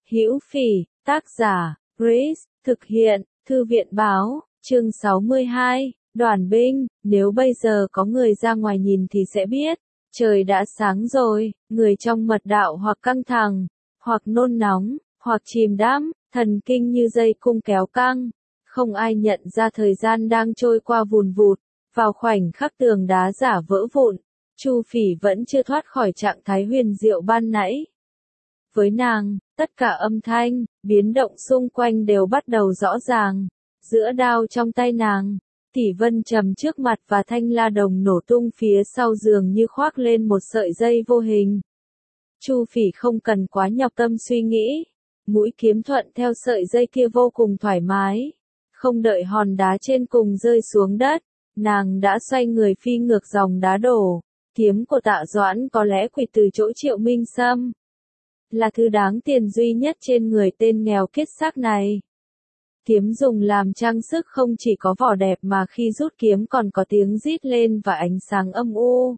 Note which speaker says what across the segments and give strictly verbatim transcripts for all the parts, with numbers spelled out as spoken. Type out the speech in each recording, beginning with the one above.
Speaker 1: Hữu Phỉ, tác giả, Chris, thực hiện, Thư viện báo, chương sáu mươi hai, đoàn binh, nếu bây giờ có người ra ngoài nhìn thì sẽ biết, trời đã sáng rồi, người trong mật đạo hoặc căng thẳng, hoặc nôn nóng, hoặc chìm đắm, thần kinh như dây cung kéo căng, không ai nhận ra thời gian đang trôi qua vùn vụt, vào khoảnh khắc tường đá giả vỡ vụn, Chu Phỉ vẫn chưa thoát khỏi trạng thái huyền diệu ban nãy. Với nàng, tất cả âm thanh, biến động xung quanh đều bắt đầu rõ ràng. Giữa đao trong tay nàng, tỷ vân trầm trước mặt và thanh la đồng nổ tung phía sau giường như khoác lên một sợi dây vô hình. Chu Phỉ không cần quá nhọc tâm suy nghĩ. Mũi kiếm thuận theo sợi dây kia vô cùng thoải mái. Không đợi hòn đá trên cùng rơi xuống đất, nàng đã xoay người phi ngược dòng đá đổ. Kiếm của Tạ Doãn có lẽ quỵt từ chỗ Triệu Minh Sâm. Là thứ đáng tiền duy nhất trên người tên nghèo kiết xác này. Kiếm dùng làm trang sức không chỉ có vỏ đẹp mà khi rút kiếm còn có tiếng rít lên và ánh sáng âm u.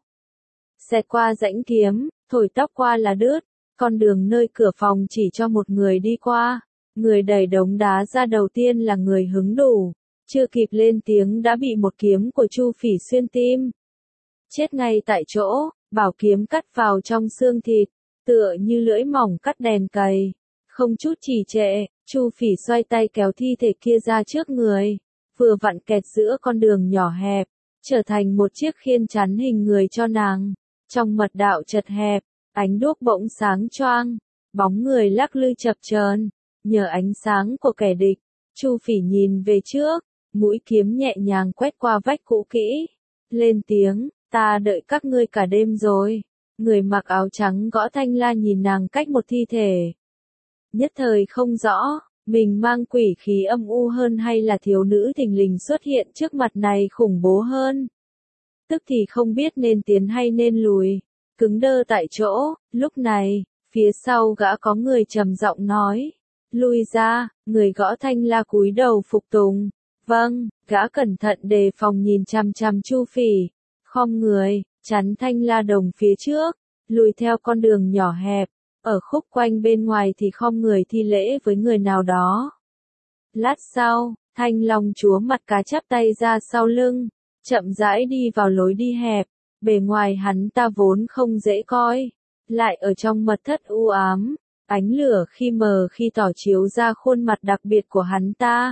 Speaker 1: Xẹt qua rãnh kiếm, thổi tóc qua là đứt, con đường nơi cửa phòng chỉ cho một người đi qua. Người đẩy đống đá ra đầu tiên là người hứng đủ, chưa kịp lên tiếng đã bị một kiếm của Chu Phỉ xuyên tim. Chết ngay tại chỗ, bảo kiếm cắt vào trong xương thịt, tựa như lưỡi mỏng cắt đèn cầy. Không chút trì trệ, Chu Phỉ xoay tay kéo thi thể kia ra trước người, vừa vặn kẹt giữa con đường nhỏ hẹp, trở thành một chiếc khiên chắn hình người cho nàng. Trong mật đạo chật hẹp, ánh đuốc bỗng sáng choang, bóng người lắc lư chập chờn, nhờ ánh sáng của kẻ địch, Chu Phỉ nhìn về trước, mũi kiếm nhẹ nhàng quét qua vách cũ kỹ, lên tiếng, ta đợi các ngươi cả đêm rồi. Người mặc áo trắng gõ thanh la nhìn nàng cách một thi thể. Nhất thời không rõ, mình mang quỷ khí âm u hơn hay là thiếu nữ thình lình xuất hiện trước mặt này khủng bố hơn. Tức thì không biết nên tiến hay nên lùi, cứng đơ tại chỗ. Lúc này, phía sau gã có người trầm giọng nói, lui ra. Người gõ thanh la cúi đầu phục tùng. Vâng, gã cẩn thận đề phòng nhìn chằm chằm Chu Phỉ, khom người, chắn thanh la đồng phía trước, lùi theo con đường nhỏ hẹp, ở khúc quanh bên ngoài thì khom người thi lễ với người nào đó. Lát sau, Thanh Long chúa mặt cá chắp tay ra sau lưng, chậm rãi đi vào lối đi hẹp, bề ngoài hắn ta vốn không dễ coi, lại ở trong mật thất u ám, ánh lửa khi mờ khi tỏ chiếu ra khuôn mặt đặc biệt của hắn ta.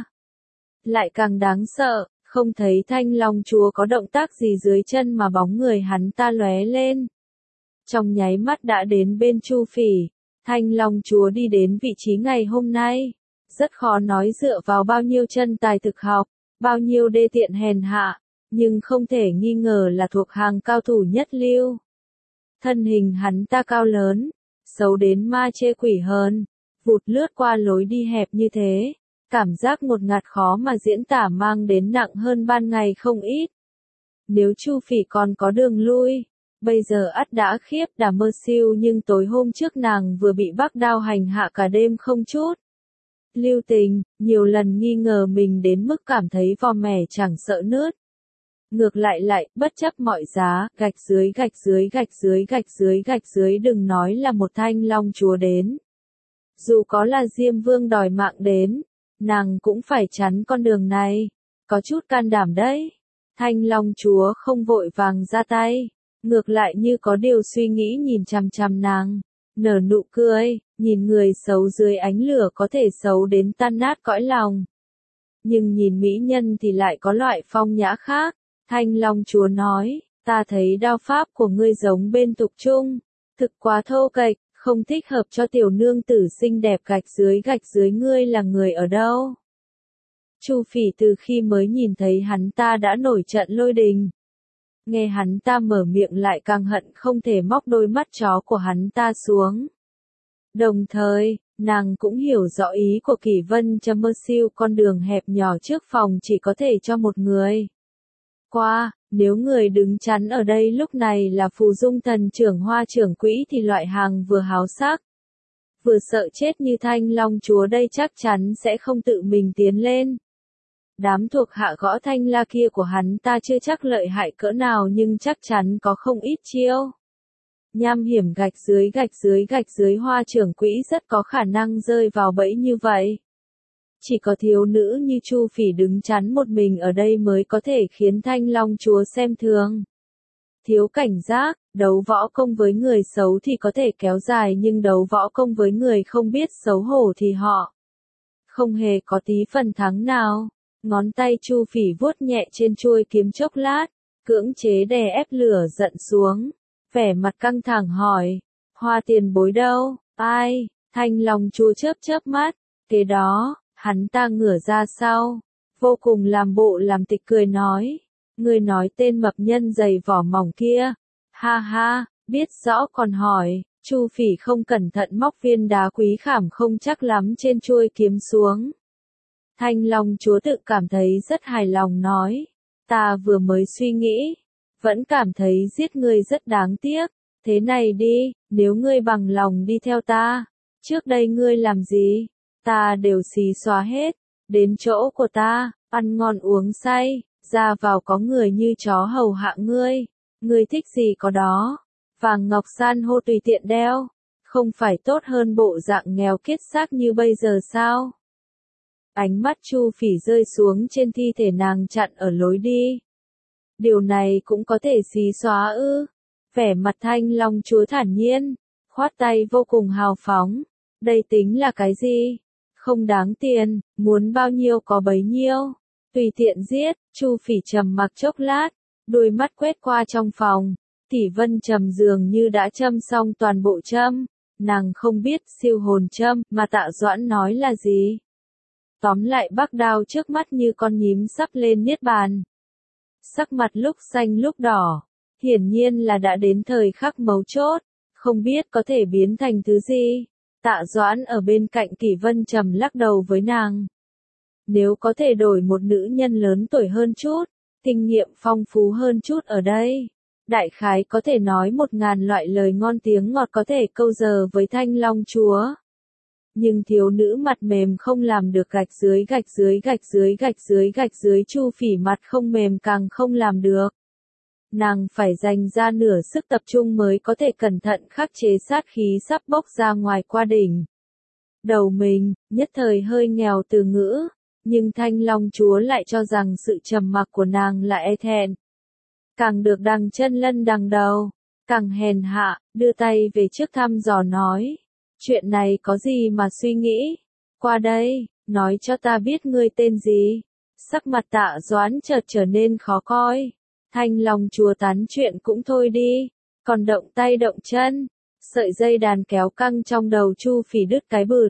Speaker 1: Lại càng đáng sợ, không thấy Thanh Long chúa có động tác gì dưới chân mà bóng người hắn ta lóe lên. Trong nháy mắt đã đến bên Chu Phỉ, Thanh Long chúa đi đến vị trí ngày hôm nay. Rất khó nói dựa vào bao nhiêu chân tài thực học, bao nhiêu đê tiện hèn hạ, nhưng không thể nghi ngờ là thuộc hàng cao thủ nhất lưu. Thân hình hắn ta cao lớn, xấu đến ma chê quỷ hơn, vụt lướt qua lối đi hẹp như thế. Cảm giác ngột ngạt khó mà diễn tả mang đến nặng hơn ban ngày không ít. Nếu Chu Phỉ còn có đường lui, bây giờ ắt đã khiếp đà mơ siêu, nhưng tối hôm trước nàng vừa bị Bắc Đao hành hạ cả đêm không chút lưu tình, nhiều lần nghi ngờ mình đến mức cảm thấy vò mẻ chẳng sợ nứt. Ngược lại lại, bất chấp mọi giá, gạch dưới gạch dưới gạch dưới gạch dưới gạch dưới đừng nói là một Thanh Long chúa đến. Dù có là Diêm Vương đòi mạng đến, nàng cũng phải chắn con đường này. Có chút can đảm đấy. Thanh Long chúa không vội vàng ra tay, ngược lại như có điều suy nghĩ nhìn chằm chằm nàng, nở nụ cười, nhìn người xấu dưới ánh lửa có thể xấu đến tan nát cõi lòng. Nhưng nhìn mỹ nhân thì lại có loại phong nhã khác. Thanh Long chúa nói, ta thấy đao pháp của ngươi giống bên tục trung, thực quá thô kệch, không thích hợp cho tiểu nương tử xinh đẹp. Gạch dưới gạch dưới ngươi là người ở đâu? Chu Phỉ từ khi mới nhìn thấy hắn ta đã nổi trận lôi đình. Nghe hắn ta mở miệng lại càng hận không thể móc đôi mắt chó của hắn ta xuống. Đồng thời, nàng cũng hiểu rõ ý của Kỷ Vân Trầm mơ siêu, con đường hẹp nhỏ trước phòng chỉ có thể cho một người qua, nếu người đứng chắn ở đây lúc này là Phù Dung thần trưởng Hoa trưởng quỹ thì loại hàng vừa háo sắc, vừa sợ chết như Thanh Long chúa đây chắc chắn sẽ không tự mình tiến lên. Đám thuộc hạ gõ thanh la kia của hắn ta chưa chắc lợi hại cỡ nào nhưng chắc chắn có không ít chiêu. Nham hiểm gạch dưới gạch dưới gạch dưới Hoa trưởng quỹ rất có khả năng rơi vào bẫy như vậy. Chỉ có thiếu nữ như Chu Phỉ đứng chắn một mình ở đây mới có thể khiến Thanh Long chúa xem thường. Thiếu cảnh giác, đấu võ công với người xấu thì có thể kéo dài nhưng đấu võ công với người không biết xấu hổ thì họ không hề có tí phần thắng nào. Ngón tay Chu Phỉ vuốt nhẹ trên chuôi kiếm chốc lát, cưỡng chế đè ép lửa giận xuống. Vẻ mặt căng thẳng hỏi, Hoa tiền bối đâu, ai, Thanh Long chúa chớp chớp mắt, kế đó, hắn ta ngửa ra sau, vô cùng làm bộ làm tịch cười nói, ngươi nói tên mập nhân dày vỏ mỏng kia, ha ha, biết rõ còn hỏi, Chu Phỉ không cẩn thận móc viên đá quý khảm không chắc lắm trên chuôi kiếm xuống. Thanh Long chúa tự cảm thấy rất hài lòng nói, ta vừa mới suy nghĩ, vẫn cảm thấy giết ngươi rất đáng tiếc, thế này đi, nếu ngươi bằng lòng đi theo ta, trước đây ngươi làm gì, ta đều xí xóa hết, đến chỗ của ta, ăn ngon uống say, ra vào có người như chó hầu hạ ngươi, ngươi thích gì có đó, vàng ngọc san hô tùy tiện đeo, không phải tốt hơn bộ dạng nghèo kiết xác như bây giờ sao? Ánh mắt Chu Phỉ rơi xuống trên thi thể nàng chặn ở lối đi. Điều này cũng có thể xí xóa ư? Vẻ mặt Thanh Long chúa thản nhiên, khoát tay vô cùng hào phóng. Đây tính là cái gì? Không đáng tiền, muốn bao nhiêu có bấy nhiêu. Tùy tiện giết, Chu Phỉ trầm mặc chốc lát, đôi mắt quét qua trong phòng. Tỷ Vân trầm dường như đã châm xong toàn bộ châm. Nàng không biết siêu hồn châm mà Tạ Doãn nói là gì. Tóm lại bắc đao trước mắt như con nhím sắp lên niết bàn. Sắc mặt lúc xanh lúc đỏ, hiển nhiên là đã đến thời khắc mấu chốt, không biết có thể biến thành thứ gì. Tạ Doãn ở bên cạnh Kỷ Vân trầm lắc đầu với nàng. Nếu có thể đổi một nữ nhân lớn tuổi hơn chút, kinh nghiệm phong phú hơn chút ở đây, đại khái có thể nói một ngàn loại lời ngon tiếng ngọt có thể câu giờ với Thanh Long chúa. Nhưng thiếu nữ mặt mềm không làm được gạch dưới gạch dưới gạch dưới gạch dưới gạch dưới Chu Phỉ mặt không mềm càng không làm được. Nàng phải dành ra nửa sức tập trung mới có thể cẩn thận khắc chế sát khí sắp bốc ra ngoài qua đỉnh. Đầu mình, nhất thời hơi nghèo từ ngữ, nhưng Thanh Long chúa lại cho rằng sự trầm mặc của nàng là e thẹn. Càng được đằng chân lân đằng đầu, càng hèn hạ, đưa tay về trước thăm dò nói. Chuyện này có gì mà suy nghĩ? Qua đây, nói cho ta biết ngươi tên gì? Sắc mặt Tạ Doãn chợt trở nên khó coi. Thanh Long chúa tán chuyện cũng thôi đi, còn động tay động chân. Sợi dây đàn kéo căng trong đầu Chu Phỉ đứt cái bụt.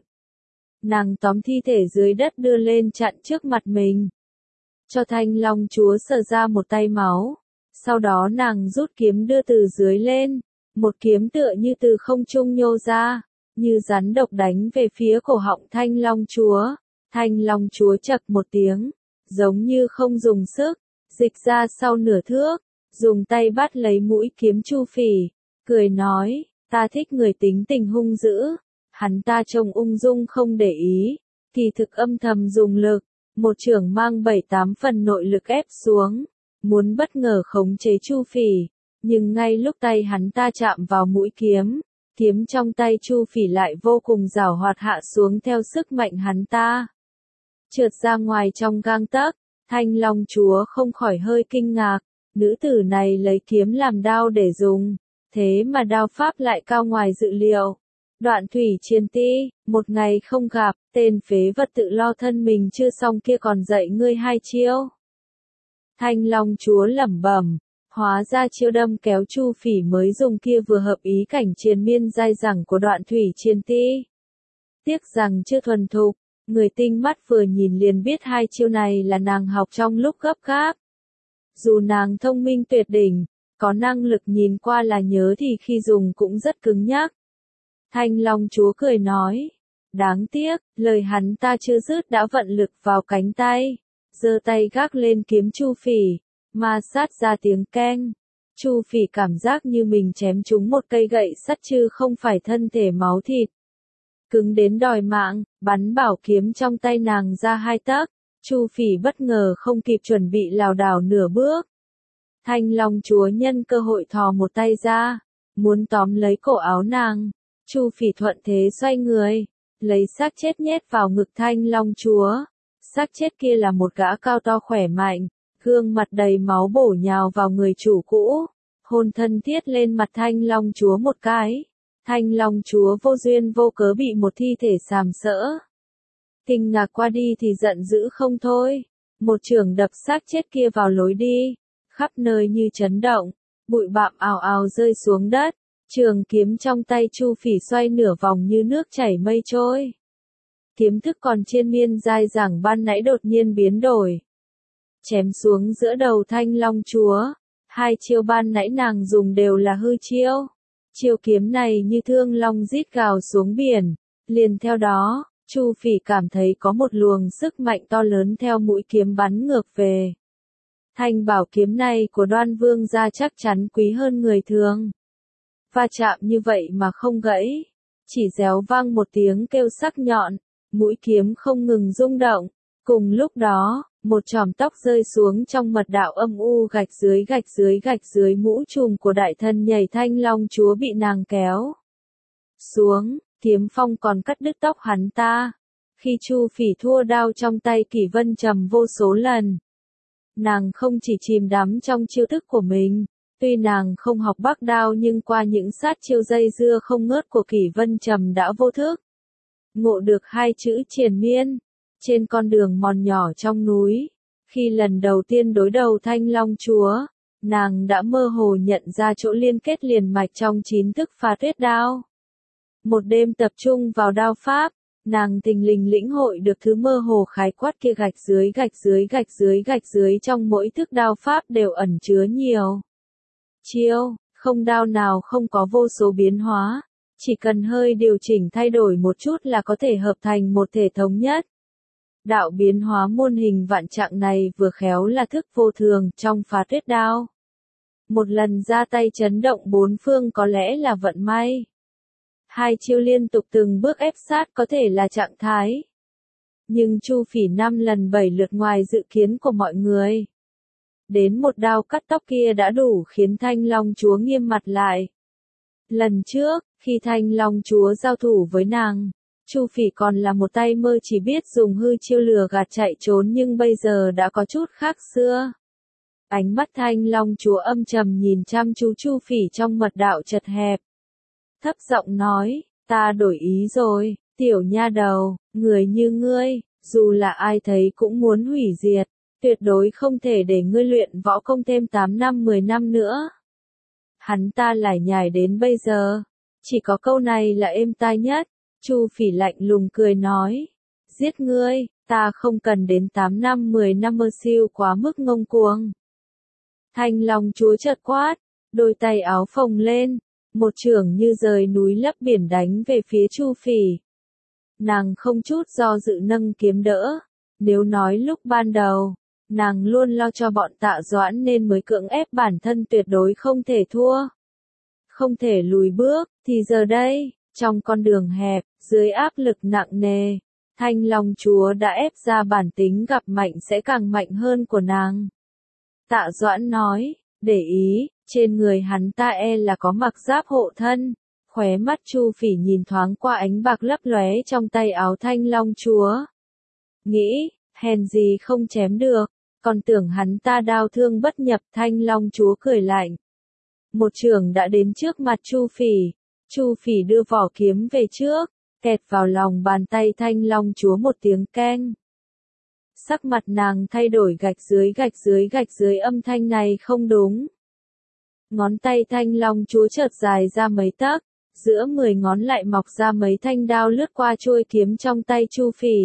Speaker 1: Nàng tóm thi thể dưới đất đưa lên chặn trước mặt mình. Cho Thanh Long chúa sờ ra một tay máu. Sau đó nàng rút kiếm đưa từ dưới lên. Một kiếm tựa như từ không trung nhô ra. Như rắn độc đánh về phía cổ họng Thanh Long chúa. Thanh Long chúa chậc một tiếng, giống như không dùng sức, dịch ra sau nửa thước, dùng tay bắt lấy mũi kiếm Chu Phỉ, cười nói, ta thích người tính tình hung dữ. Hắn ta trông ung dung không để ý, kỳ thực âm thầm dùng lực, một chưởng mang bảy tám phần nội lực ép xuống, muốn bất ngờ khống chế Chu Phỉ, nhưng ngay lúc tay hắn ta chạm vào mũi kiếm, kiếm trong tay Chu Phỉ lại vô cùng giảo hoạt hạ xuống theo sức mạnh hắn ta. Trượt ra ngoài trong gang tấc, Thanh Long chúa không khỏi hơi kinh ngạc, nữ tử này lấy kiếm làm đao để dùng, thế mà đao pháp lại cao ngoài dự liệu. Đoạn thủy chiến ti, một ngày không gặp, tên phế vật tự lo thân mình chưa xong kia còn dạy ngươi hai chiêu. Thanh Long chúa lẩm bẩm. Hóa ra chiêu đâm kéo Chu Phỉ mới dùng kia vừa hợp ý cảnh triền miên dai dẳng của đoạn thủy triền ti. Tiếc rằng chưa thuần thục, người tinh mắt vừa nhìn liền biết hai chiêu này là nàng học trong lúc gấp gáp. Dù nàng thông minh tuyệt đỉnh, có năng lực nhìn qua là nhớ thì khi dùng cũng rất cứng nhắc. Thanh Long chúa cười nói, đáng tiếc, lời hắn ta chưa dứt đã vận lực vào cánh tay, giơ tay gác lên kiếm Chu Phỉ. Ma sát ra tiếng keng. Chu Phỉ cảm giác như mình chém trúng một cây gậy sắt chứ không phải thân thể máu thịt. Cứng đến đòi mạng, bắn bảo kiếm trong tay nàng ra hai tấc. Chu Phỉ bất ngờ không kịp chuẩn bị lảo đảo nửa bước. Thanh Long chúa nhân cơ hội thò một tay ra, muốn tóm lấy cổ áo nàng. Chu Phỉ thuận thế xoay người, lấy xác chết nhét vào ngực Thanh Long chúa. Xác chết kia là một gã cao to khỏe mạnh, gương mặt đầy máu bổ nhào vào người chủ cũ, hôn thân thiết lên mặt Thanh Long chúa một cái. Thanh Long chúa vô duyên vô cớ bị một thi thể sàm sỡ. Kinh ngạc qua đi thì giận dữ không thôi, một chưởng đập xác chết kia vào lối đi, khắp nơi như chấn động, bụi bặm ào ào rơi xuống đất, trường kiếm trong tay Chu Phỉ xoay nửa vòng như nước chảy mây trôi. Kiếm thức còn triền miên dai dẳng ban nãy đột nhiên biến đổi, chém xuống giữa đầu Thanh Long chúa. Hai chiêu ban nãy nàng dùng đều là hư chiêu. Chiêu kiếm này như thương long rít gào xuống biển, liền theo đó, Chu Phỉ cảm thấy có một luồng sức mạnh to lớn theo mũi kiếm bắn ngược về. Thanh bảo kiếm này của Đoan Vương gia chắc chắn quý hơn người thường. Va chạm như vậy mà không gãy, chỉ réo vang một tiếng kêu sắc nhọn, mũi kiếm không ngừng rung động. Cùng lúc đó, một chòm tóc rơi xuống trong mật đạo âm u gạch dưới gạch dưới gạch dưới mũ trùm của đại thân nhảy Thanh Long chúa bị nàng kéo xuống, kiếm phong còn cắt đứt tóc hắn ta. Khi Chu Phỉ thua đao trong tay Kỷ Vân Trầm vô số lần, nàng không chỉ chìm đắm trong chiêu thức của mình, tuy nàng không học bắc đao nhưng qua những sát chiêu dây dưa không ngớt của Kỷ Vân Trầm đã vô thức ngộ được hai chữ triền miên. Trên con đường mòn nhỏ trong núi, khi lần đầu tiên đối đầu Thanh Long chúa, nàng đã mơ hồ nhận ra chỗ liên kết liền mạch trong chín thức phá tuyết đao. Một đêm tập trung vào đao pháp, nàng thình lình lĩnh hội được thứ mơ hồ khái quát kia, gạch dưới gạch dưới gạch dưới gạch dưới trong mỗi thức đao pháp đều ẩn chứa nhiều chiêu, không đao nào không có vô số biến hóa, chỉ cần hơi điều chỉnh thay đổi một chút là có thể hợp thành một thể thống nhất. Đạo biến hóa muôn hình vạn trạng này vừa khéo là thức vô thường trong phá tuyết đao. Một lần ra tay chấn động bốn phương có lẽ là vận may. Hai chiêu liên tục từng bước ép sát có thể là trạng thái. Nhưng Chu Phỉ năm lần bảy lượt ngoài dự kiến của mọi người. Đến một đao cắt tóc kia đã đủ khiến Thanh Long chúa nghiêm mặt lại. Lần trước, khi Thanh Long chúa giao thủ với nàng, Chu Phỉ còn là một tay mơ chỉ biết dùng hư chiêu lừa gạt chạy trốn, nhưng bây giờ đã có chút khác xưa. Ánh mắt Thanh Long chúa âm trầm nhìn chăm chú Chu Phỉ trong mật đạo chật hẹp. Thấp giọng nói, ta đổi ý rồi, tiểu nha đầu, người như ngươi, dù là ai thấy cũng muốn hủy diệt, tuyệt đối không thể để ngươi luyện võ công thêm tám năm mười năm nữa. Hắn ta lải nhải đến bây giờ, chỉ có câu này là êm tai nhất. Chu Phỉ lạnh lùng cười nói, giết ngươi, ta không cần đến tám năm mười năm mơ siêu quá mức ngông cuồng. Thanh Long chúa chợt quát, đôi tay áo phồng lên, một chưởng như rời núi lấp biển đánh về phía Chu Phỉ. Nàng không chút do dự nâng kiếm đỡ, nếu nói lúc ban đầu, nàng luôn lo cho bọn Tạ Doãn nên mới cưỡng ép bản thân tuyệt đối không thể thua, không thể lùi bước, thì giờ đây, trong con đường hẹp, dưới áp lực nặng nề, Thanh Long chúa đã ép ra bản tính gặp mạnh sẽ càng mạnh hơn của nàng. Tạ Doãn nói, để ý, trên người hắn ta e là có mặc giáp hộ thân. Khóe mắt Chu Phỉ nhìn thoáng qua ánh bạc lấp lóe trong tay áo Thanh Long chúa. Nghĩ, hèn gì không chém được, còn tưởng hắn ta đao thương bất nhập. Thanh Long chúa cười lạnh. Một chưởng đã đến trước mặt Chu Phỉ. Chu Phỉ đưa vỏ kiếm về trước, kẹt vào lòng bàn tay Thanh Long chúa một tiếng keng. Sắc mặt nàng thay đổi, gạch dưới gạch dưới gạch dưới, âm thanh này không đúng. Ngón tay Thanh Long chúa chợt dài ra mấy tấc, giữa mười ngón lại mọc ra mấy thanh đao lướt qua chuôi kiếm trong tay Chu Phỉ.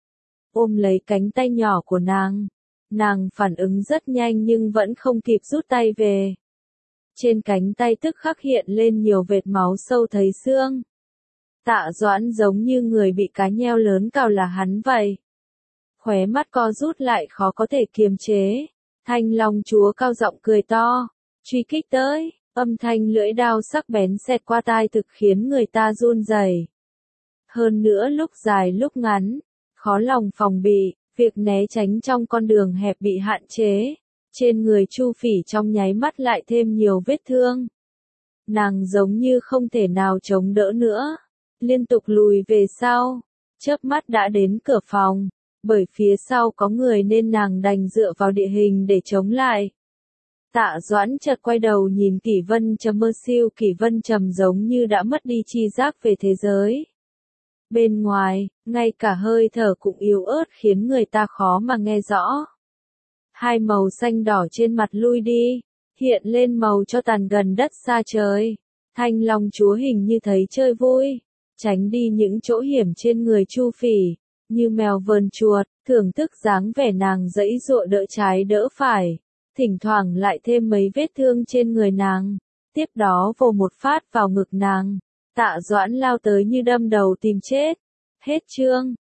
Speaker 1: Ôm lấy cánh tay nhỏ của nàng, nàng phản ứng rất nhanh nhưng vẫn không kịp rút tay về. Trên cánh tay tức khắc hiện lên nhiều vệt máu sâu thấy xương. Tạ Doãn giống như người bị cá nheo lớn cào là hắn vậy. Khóe mắt co rút lại khó có thể kiềm chế. Thanh Long chúa cao giọng cười to, truy kích tới, âm thanh lưỡi đao sắc bén xẹt qua tai thực khiến người ta run rẩy. Hơn nữa lúc dài lúc ngắn, khó lòng phòng bị, việc né tránh trong con đường hẹp bị hạn chế. Trên người Chu Phỉ trong nháy mắt lại thêm nhiều vết thương. nàng giống như không thể nào chống đỡ nữa, liên tục lùi về sau, chớp mắt đã đến cửa phòng, bởi phía sau có người nên nàng đành dựa vào địa hình để chống lại. Tạ Doãn chợt quay đầu nhìn Kỷ Vân Trầm mơ siêu, Kỷ Vân Trầm giống như đã mất đi tri giác về thế giới. Bên ngoài, ngay cả hơi thở cũng yếu ớt khiến người ta khó mà nghe rõ. Hai màu xanh đỏ trên mặt lui đi, hiện lên màu cho tàn gần đất xa trời. Thanh Long chúa hình như thấy chơi vui, tránh đi những chỗ hiểm trên người Chu Phỉ, như mèo vờn chuột, thưởng thức dáng vẻ nàng giãy giụa đỡ trái đỡ phải, thỉnh thoảng lại thêm mấy vết thương trên người nàng, tiếp đó vồ một phát vào ngực nàng. Tạ Doãn lao tới như đâm đầu tìm chết. Hết chương.